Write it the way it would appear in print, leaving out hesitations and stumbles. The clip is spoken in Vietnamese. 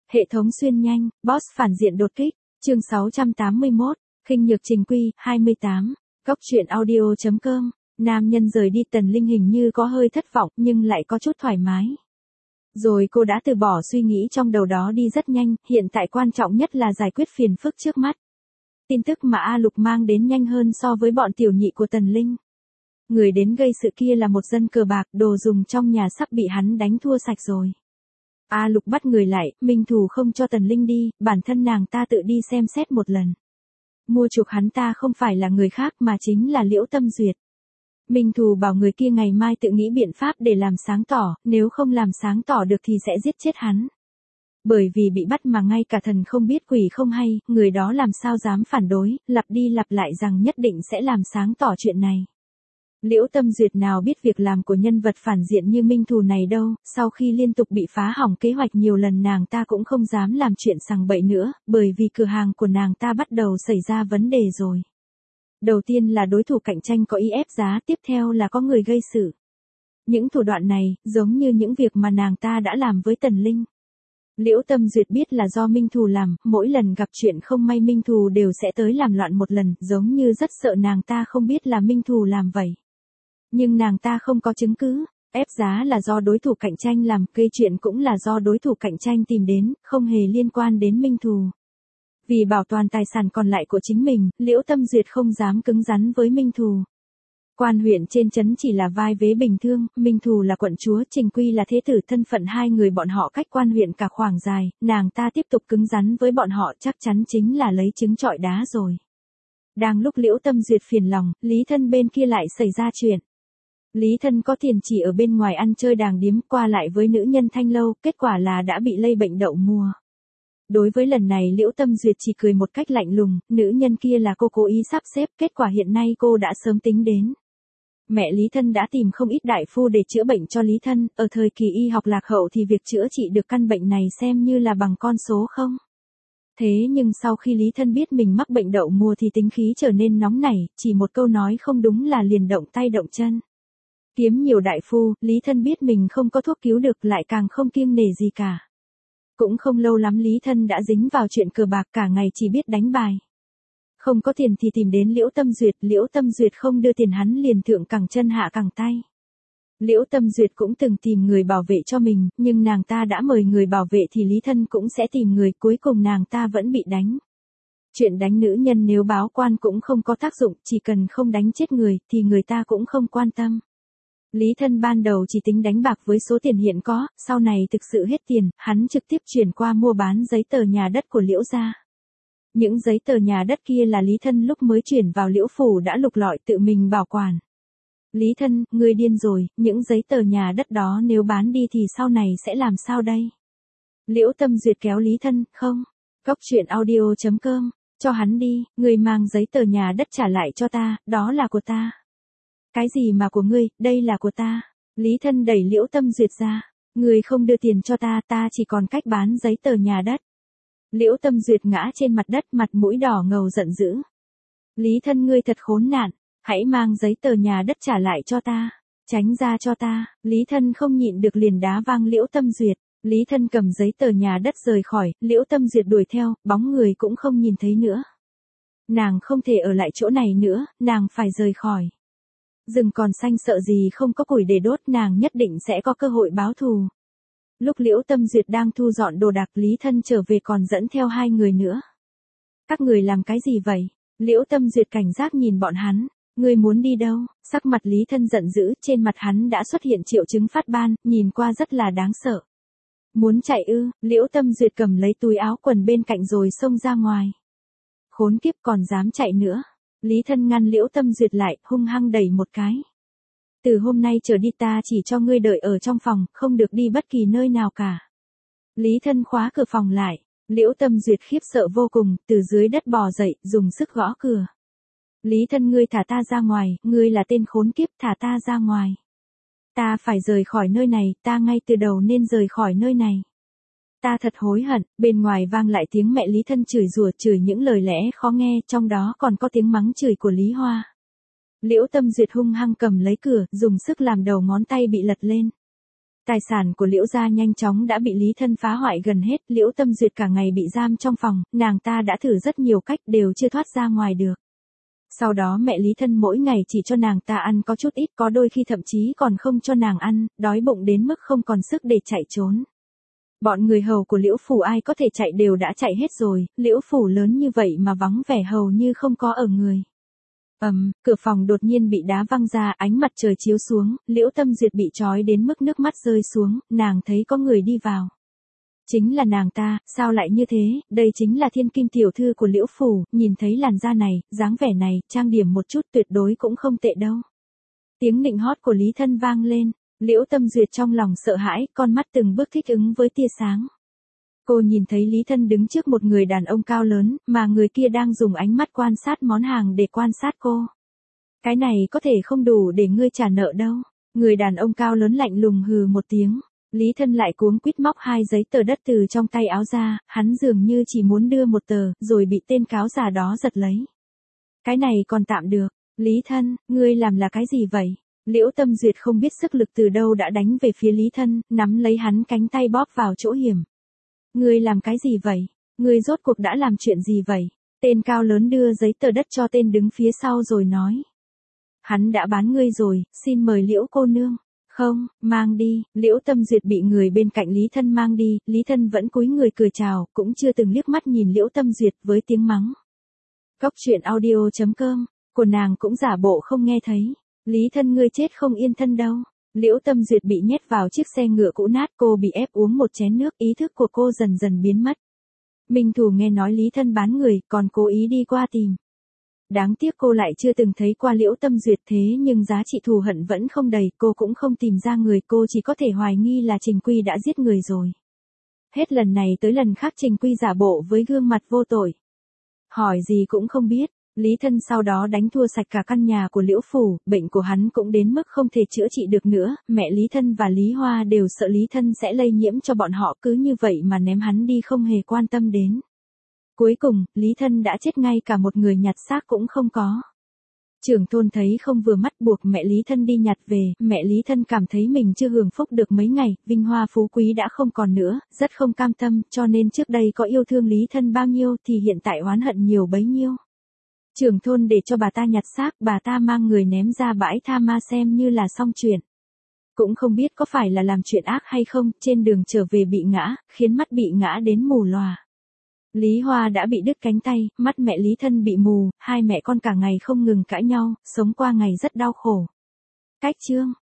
Hệ thống xuyên nhanh, boss phản diện đột kích, chương 681, khinh nhược trình quy, 28, Cóc truyện audio.com, nam nhân rời đi Tần Linh hình như có hơi thất vọng nhưng lại có chút thoải mái. Rồi cô đã từ bỏ suy nghĩ trong đầu đó đi rất nhanh, hiện tại quan trọng nhất là giải quyết phiền phức trước mắt. Tin tức mà A Lục mang đến nhanh hơn so với bọn tiểu nhị của Tần Linh. Người đến gây sự kia là một dân cờ bạc, đồ dùng trong nhà sắp bị hắn đánh thua sạch rồi. A Lục bắt người lại, Minh Thù không cho Tần Linh đi, bản thân nàng ta tự đi xem xét một lần. Mua chuộc hắn ta không phải là người khác mà chính là Liễu Tâm Duyệt. Minh Thù bảo người kia ngày mai tự nghĩ biện pháp để làm sáng tỏ, nếu không làm sáng tỏ được thì sẽ giết chết hắn. Bởi vì bị bắt mà ngay cả thần không biết quỷ không hay, người đó làm sao dám phản đối, lặp đi lặp lại rằng nhất định sẽ làm sáng tỏ chuyện này. Liễu Tâm Duyệt nào biết việc làm của nhân vật phản diện như Minh Thù này đâu, sau khi liên tục bị phá hỏng kế hoạch nhiều lần nàng ta cũng không dám làm chuyện sằng bậy nữa, bởi vì cửa hàng của nàng ta bắt đầu xảy ra vấn đề rồi. Đầu tiên là đối thủ cạnh tranh có ý ép giá, tiếp theo là có người gây sự. Những thủ đoạn này, giống như những việc mà nàng ta đã làm với Tần Linh. Liễu Tâm Duyệt biết là do Minh Thù làm, mỗi lần gặp chuyện không may Minh Thù đều sẽ tới làm loạn một lần, giống như rất sợ nàng ta không biết là Minh Thù làm vậy. Nhưng nàng ta không có chứng cứ, ép giá là do đối thủ cạnh tranh làm, gây chuyện cũng là do đối thủ cạnh tranh tìm đến, không hề liên quan đến Minh Thù. Vì bảo toàn tài sản còn lại của chính mình, Liễu Tâm Duyệt không dám cứng rắn với Minh Thù. Quan huyện trên trấn chỉ là vai vế bình thường, Minh Thù là quận chúa, Trình Quy là thế tử, thân phận hai người bọn họ cách quan huyện cả khoảng dài, nàng ta tiếp tục cứng rắn với bọn họ chắc chắn chính là lấy trứng trọi đá rồi. Đang lúc Liễu Tâm Duyệt phiền lòng, Lý Thân bên kia lại xảy ra chuyện. Lý Thân có tiền chỉ ở bên ngoài ăn chơi đàng điếm, qua lại với nữ nhân Thanh Lâu, kết quả là đã bị lây bệnh đậu mùa. Đối với lần này Liễu Tâm Duyệt chỉ cười một cách lạnh lùng, nữ nhân kia là cô cố ý sắp xếp, kết quả hiện nay cô đã sớm tính đến. Mẹ Lý Thân đã tìm không ít đại phu để chữa bệnh cho Lý Thân, ở thời kỳ y học lạc hậu thì việc chữa trị được căn bệnh này xem như là bằng con số không. Thế nhưng sau khi Lý Thân biết mình mắc bệnh đậu mùa thì tính khí trở nên nóng nảy, chỉ một câu nói không đúng là liền động tay động chân. Kiếm nhiều đại phu, Lý Thân biết mình không có thuốc cứu được lại càng không kiêng nể gì cả. Cũng không lâu lắm Lý Thân đã dính vào chuyện cờ bạc, cả ngày chỉ biết đánh bài. Không có tiền thì tìm đến Liễu Tâm Duyệt, Liễu Tâm Duyệt không đưa tiền hắn liền thượng cẳng chân hạ cẳng tay. Liễu Tâm Duyệt cũng từng tìm người bảo vệ cho mình, nhưng nàng ta đã mời người bảo vệ thì Lý Thân cũng sẽ tìm người, cuối cùng nàng ta vẫn bị đánh. Chuyện đánh nữ nhân nếu báo quan cũng không có tác dụng, chỉ cần không đánh chết người thì người ta cũng không quan tâm. Lý Thân ban đầu chỉ tính đánh bạc với số tiền hiện có, sau này thực sự hết tiền, hắn trực tiếp chuyển qua mua bán giấy tờ nhà đất của Liễu gia. Những giấy tờ nhà đất kia là Lý Thân lúc mới chuyển vào Liễu phủ đã lục lọi tự mình bảo quản. Lý Thân, ngươi điên rồi, những giấy tờ nhà đất đó nếu bán đi thì sau này sẽ làm sao đây? Liễu Tâm Duyệt kéo Lý Thân, không. Cóc truyện audio.com, cho hắn đi, ngươi mang giấy tờ nhà đất trả lại cho ta, đó là của ta. Cái gì mà của ngươi, đây là của ta. Lý Thân đẩy Liễu Tâm Duyệt ra. Ngươi không đưa tiền cho ta, ta chỉ còn cách bán giấy tờ nhà đất. Liễu Tâm Duyệt ngã trên mặt đất, mặt mũi đỏ ngầu giận dữ. Lý Thân ngươi thật khốn nạn, hãy mang giấy tờ nhà đất trả lại cho ta. Tránh ra cho ta. Lý Thân không nhịn được liền đá văng Liễu Tâm Duyệt. Lý Thân cầm giấy tờ nhà đất rời khỏi, Liễu Tâm Duyệt đuổi theo, bóng người cũng không nhìn thấy nữa. Nàng không thể ở lại chỗ này nữa, nàng phải rời khỏi. Rừng còn xanh sợ gì không có củi để đốt, nàng nhất định sẽ có cơ hội báo thù. Lúc Liễu Tâm Duyệt đang thu dọn đồ đạc, Lý Thân trở về còn dẫn theo hai người nữa. Các người làm cái gì vậy? Liễu Tâm Duyệt cảnh giác nhìn bọn hắn. Ngươi muốn đi đâu? Sắc mặt Lý Thân giận dữ, trên mặt hắn đã xuất hiện triệu chứng phát ban, nhìn qua rất là đáng sợ. Muốn chạy ư? Liễu Tâm Duyệt cầm lấy túi áo quần bên cạnh rồi xông ra ngoài. Khốn kiếp, còn dám chạy nữa. Lý Thân ngăn Liễu Tâm Duyệt lại, hung hăng đẩy một cái. Từ hôm nay trở đi ta chỉ cho ngươi đợi ở trong phòng, không được đi bất kỳ nơi nào cả. Lý Thân khóa cửa phòng lại. Liễu Tâm Duyệt khiếp sợ vô cùng, từ dưới đất bò dậy, dùng sức gõ cửa. Lý Thân ngươi thả ta ra ngoài, ngươi là tên khốn kiếp, thả ta ra ngoài. Ta phải rời khỏi nơi này, ta ngay từ đầu nên rời khỏi nơi này. Ta thật hối hận. Bên ngoài vang lại tiếng mẹ Lý Thân chửi rủa, chửi những lời lẽ khó nghe, trong đó còn có tiếng mắng chửi của Lý Hoa. Liễu Tâm Duyệt hung hăng cầm lấy cửa, dùng sức làm đầu ngón tay bị lật lên. Tài sản của Liễu gia nhanh chóng đã bị Lý Thân phá hoại gần hết, Liễu Tâm Duyệt cả ngày bị giam trong phòng, nàng ta đã thử rất nhiều cách đều chưa thoát ra ngoài được. Sau đó mẹ Lý Thân mỗi ngày chỉ cho nàng ta ăn có chút ít, có đôi khi thậm chí còn không cho nàng ăn, đói bụng đến mức không còn sức để chạy trốn. Bọn người hầu của Liễu phủ ai có thể chạy đều đã chạy hết rồi, Liễu phủ lớn như vậy mà vắng vẻ hầu như không có ở người. Cửa phòng đột nhiên bị đá văng ra, ánh mặt trời chiếu xuống, Liễu Tâm Duyệt bị trói đến mức nước mắt rơi xuống, nàng thấy có người đi vào. Chính là nàng ta, sao lại như thế, đây chính là thiên kim tiểu thư của Liễu phủ, nhìn thấy làn da này, dáng vẻ này, trang điểm một chút tuyệt đối cũng không tệ đâu. Tiếng nịnh hót của Lý Thân vang lên, Liễu Tâm Duyệt trong lòng sợ hãi, con mắt từng bước thích ứng với tia sáng. Cô nhìn thấy Lý Thân đứng trước một người đàn ông cao lớn, mà người kia đang dùng ánh mắt quan sát món hàng để quan sát cô. Cái này có thể không đủ để ngươi trả nợ đâu. Người đàn ông cao lớn lạnh lùng hừ một tiếng. Lý Thân lại cuống quýt móc 2 giấy tờ đất từ trong tay áo ra, hắn dường như chỉ muốn đưa một tờ, rồi bị tên cáo già đó giật lấy. Cái này còn tạm được. Lý Thân, ngươi làm là cái gì vậy? Liễu Tâm Duyệt không biết sức lực từ đâu đã đánh về phía Lý Thân, nắm lấy hắn cánh tay bóp vào chỗ hiểm. Ngươi làm cái gì vậy? Ngươi rốt cuộc đã làm chuyện gì vậy? Tên cao lớn đưa giấy tờ đất cho tên đứng phía sau rồi nói. Hắn đã bán ngươi rồi, xin mời Liễu cô nương. Không, mang đi. Liễu Tâm Duyệt bị người bên cạnh Lý Thân mang đi, Lý Thân vẫn cúi người cười chào, cũng chưa từng liếc mắt nhìn Liễu Tâm Duyệt với tiếng mắng. Cốc truyện audio.com, của nàng cũng giả bộ không nghe thấy. Lý Thân ngươi chết không yên thân đâu. Liễu Tâm Duyệt bị nhét vào chiếc xe ngựa cũ nát, cô bị ép uống một chén nước, ý thức của cô dần dần biến mất. Minh Thủ nghe nói Lý Thân bán người, còn cố ý đi qua tìm. Đáng tiếc cô lại chưa từng thấy qua Liễu Tâm Duyệt, thế nhưng giá trị thù hận vẫn không đầy, cô cũng không tìm ra người, cô chỉ có thể hoài nghi là Trình Quy đã giết người rồi. Hết lần này tới lần khác Trình Quy giả bộ với gương mặt vô tội. Hỏi gì cũng không biết. Lý Thân sau đó đánh thua sạch cả căn nhà của Liễu phủ, bệnh của hắn cũng đến mức không thể chữa trị được nữa, mẹ Lý Thân và Lý Hoa đều sợ Lý Thân sẽ lây nhiễm cho bọn họ, cứ như vậy mà ném hắn đi không hề quan tâm đến. Cuối cùng, Lý Thân đã chết, ngay cả một người nhặt xác cũng không có. Trưởng thôn thấy không vừa mắt buộc mẹ Lý Thân đi nhặt về, mẹ Lý Thân cảm thấy mình chưa hưởng phúc được mấy ngày, vinh hoa phú quý đã không còn nữa, rất không cam tâm, cho nên trước đây có yêu thương Lý Thân bao nhiêu thì hiện tại oán hận nhiều bấy nhiêu. Trưởng thôn để cho bà ta nhặt xác, bà ta mang người ném ra bãi tha ma xem như là xong chuyện. Cũng không biết có phải là làm chuyện ác hay không, trên đường trở về bị ngã, khiến mắt bị ngã đến mù lòa. Lý Hoa đã bị đứt cánh tay, mắt mẹ Lý Thân bị mù, hai mẹ con cả ngày không ngừng cãi nhau, sống qua ngày rất đau khổ. Cách chương